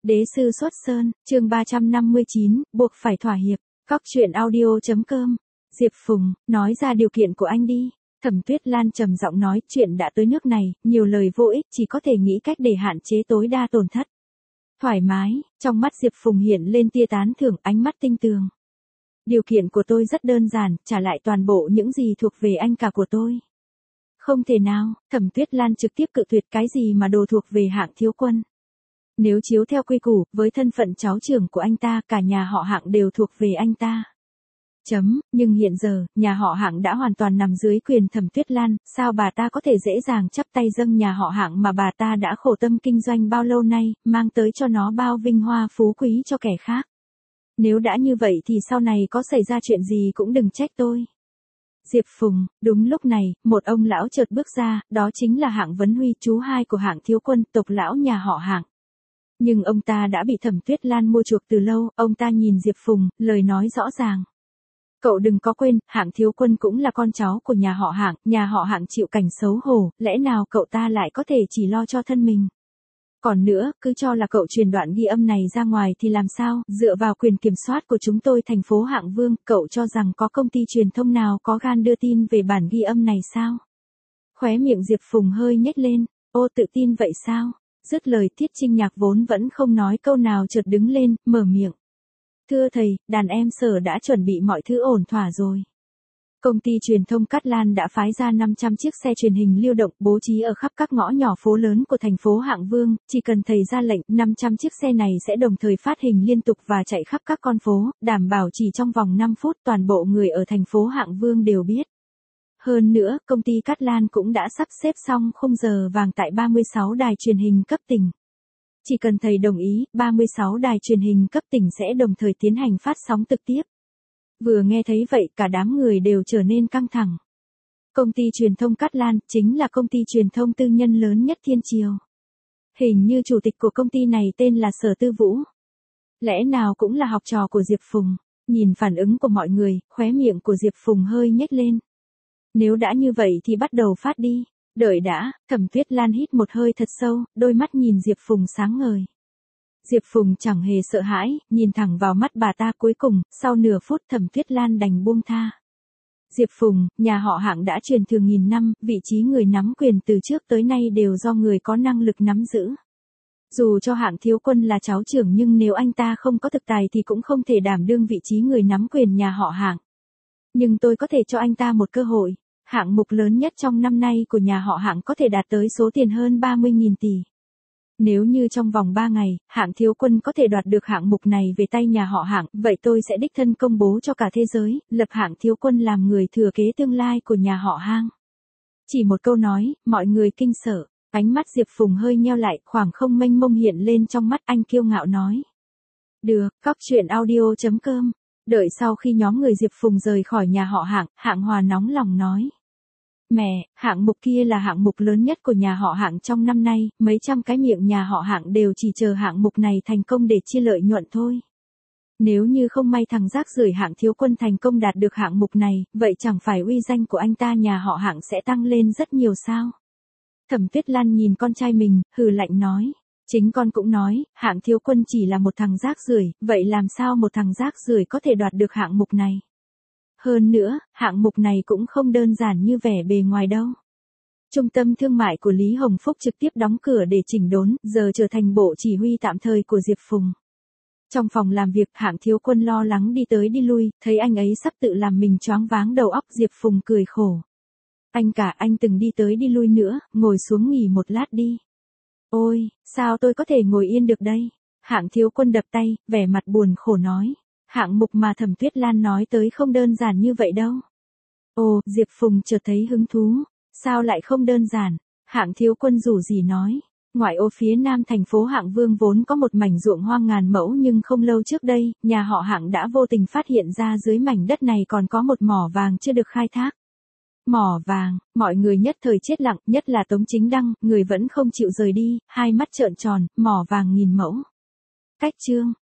Đế sư xuất sơn, chương 359, buộc phải thỏa hiệp. Cóc truyện audio.com. Diệp Phùng, nói ra điều kiện của anh đi. Thẩm Tuyết Lan trầm giọng nói, chuyện đã tới nước này, nhiều lời vô ích, chỉ có thể nghĩ cách để hạn chế tối đa tổn thất. Thoải mái, trong mắt Diệp Phùng hiện lên tia tán thưởng, ánh mắt tinh tường. Điều kiện của tôi rất đơn giản, trả lại toàn bộ những gì thuộc về anh cả của tôi. Không thể nào, Thẩm Tuyết Lan trực tiếp cự tuyệt, cái gì mà đồ thuộc về Hạng thiếu quân. Nếu chiếu theo quy củ, với thân phận cháu trưởng của anh ta, cả nhà họ Hạng đều thuộc về anh ta. Nhưng hiện giờ, nhà họ Hạng đã hoàn toàn nằm dưới quyền Thẩm Tuyết Lan, sao bà ta có thể dễ dàng chắp tay dâng nhà họ Hạng mà bà ta đã khổ tâm kinh doanh bao lâu nay, mang tới cho nó bao vinh hoa phú quý cho kẻ khác. Nếu đã như vậy thì sau này có xảy ra chuyện gì cũng đừng trách tôi. Diệp Phùng, đúng lúc này, một ông lão chợt bước ra, đó chính là Hạng Vấn Huy, chú hai của Hạng thiếu quân, tộc lão nhà họ Hạng. Nhưng ông ta đã bị Thẩm Tuyết Lan mua chuộc từ lâu, ông ta nhìn Diệp Phùng, lời nói rõ ràng. Cậu đừng có quên, Hạng thiếu quân cũng là con cháu của nhà họ Hạng chịu cảnh xấu hổ, lẽ nào cậu ta lại có thể chỉ lo cho thân mình. Còn nữa, cứ cho là cậu truyền đoạn ghi âm này ra ngoài thì làm sao, dựa vào quyền kiểm soát của chúng tôi thành phố Hạng Vương, cậu cho rằng có công ty truyền thông nào có gan đưa tin về bản ghi âm này sao? Khóe miệng Diệp Phùng hơi nhếch lên, ô tự tin vậy sao? Dứt lời Tiết Trinh Nhạc vốn vẫn không nói câu nào chợt đứng lên, mở miệng. Thưa thầy, đàn em Sở đã chuẩn bị mọi thứ ổn thỏa rồi. Công ty truyền thông Cát Lan đã phái ra 500 chiếc xe truyền hình lưu động bố trí ở khắp các ngõ nhỏ phố lớn của thành phố Hạng Vương, chỉ cần thầy ra lệnh, 500 chiếc xe này sẽ đồng thời phát hình liên tục và chạy khắp các con phố, đảm bảo chỉ trong vòng 5 phút toàn bộ người ở thành phố Hạng Vương đều biết. Hơn nữa, công ty Cát Lan cũng đã sắp xếp xong khung giờ vàng tại 36 đài truyền hình cấp tỉnh. Chỉ cần thầy đồng ý, 36 đài truyền hình cấp tỉnh sẽ đồng thời tiến hành phát sóng trực tiếp. Vừa nghe thấy vậy, cả đám người đều trở nên căng thẳng. Công ty truyền thông Cát Lan chính là công ty truyền thông tư nhân lớn nhất Thiên Triều. Hình như chủ tịch của công ty này tên là Sở Tư Vũ. Lẽ nào cũng là học trò của Diệp Phùng? Nhìn phản ứng của mọi người, khóe miệng của Diệp Phùng hơi nhếch lên. Nếu đã như vậy thì bắt đầu phát đi. Đợi đã, Thẩm Tuyết Lan hít một hơi thật sâu, đôi mắt nhìn Diệp Phùng sáng ngời. Diệp Phùng chẳng hề sợ hãi, nhìn thẳng vào mắt bà ta, cuối cùng, sau nửa phút Thẩm Tuyết Lan đành buông tha. Diệp Phùng, nhà họ Hạng đã truyền thừa nghìn năm, vị trí người nắm quyền từ trước tới nay đều do người có năng lực nắm giữ. Dù cho Hạng thiếu quân là cháu trưởng nhưng nếu anh ta không có thực tài thì cũng không thể đảm đương vị trí người nắm quyền nhà họ Hạng. Nhưng tôi có thể cho anh ta một cơ hội. Hạng mục lớn nhất trong năm nay của nhà họ Hạng có thể đạt tới số tiền hơn 30.000 tỷ. Nếu như trong vòng 3 ngày, Hạng thiếu quân có thể đoạt được hạng mục này về tay nhà họ Hạng, vậy tôi sẽ đích thân công bố cho cả thế giới, lập Hạng thiếu quân làm người thừa kế tương lai của nhà họ Hạng. Chỉ một câu nói, mọi người kinh sợ, ánh mắt Diệp Phùng hơi nheo lại, khoảng không mênh mông hiện lên trong mắt, anh kiêu ngạo nói. Được, cóc truyện audio.com. Đợi sau khi nhóm người Diệp Phùng rời khỏi nhà họ Hạng, Hạng Hòa nóng lòng nói. Mẹ, hạng mục kia là hạng mục lớn nhất của nhà họ Hạng trong năm nay, mấy trăm cái miệng nhà họ Hạng đều chỉ chờ hạng mục này thành công để chia lợi nhuận thôi. Nếu như không may thằng rác rưởi Hạng thiếu quân thành công đạt được hạng mục này, vậy chẳng phải uy danh của anh ta nhà họ Hạng sẽ tăng lên rất nhiều sao? Thẩm Tuyết Lan nhìn con trai mình, hừ lạnh nói. Chính con cũng nói, Hạng thiếu quân chỉ là một thằng rác rưởi, vậy làm sao một thằng rác rưởi có thể đoạt được hạng mục này? Hơn nữa, hạng mục này cũng không đơn giản như vẻ bề ngoài đâu. Trung tâm thương mại của Lý Hồng Phúc trực tiếp đóng cửa để chỉnh đốn, giờ trở thành bộ chỉ huy tạm thời của Diệp Phùng. Trong phòng làm việc, Hạng thiếu quân lo lắng đi tới đi lui, thấy anh ấy sắp tự làm mình choáng váng đầu óc, Diệp Phùng cười khổ. Anh từng đi tới đi lui nữa, ngồi xuống nghỉ một lát đi. Ôi, sao tôi có thể ngồi yên được đây? Hạng thiếu quân đập tay, vẻ mặt buồn khổ nói. Hạng mục mà Thẩm Tuyết Lan nói tới không đơn giản như vậy đâu. Ồ, Diệp Phùng chợt thấy hứng thú. Sao lại không đơn giản? Hạng thiếu quân rủ gì nói. Ngoại ô phía nam thành phố Hạng Vương vốn có một mảnh ruộng hoang ngàn mẫu nhưng không lâu trước đây, nhà họ Hạng đã vô tình phát hiện ra dưới mảnh đất này còn có một mỏ vàng chưa được khai thác. Mỏ vàng, mọi người nhất thời chết lặng, nhất là Tống Chính Đăng, người vẫn không chịu rời đi, hai mắt trợn tròn, mỏ vàng nghìn mẫu. Cách chương.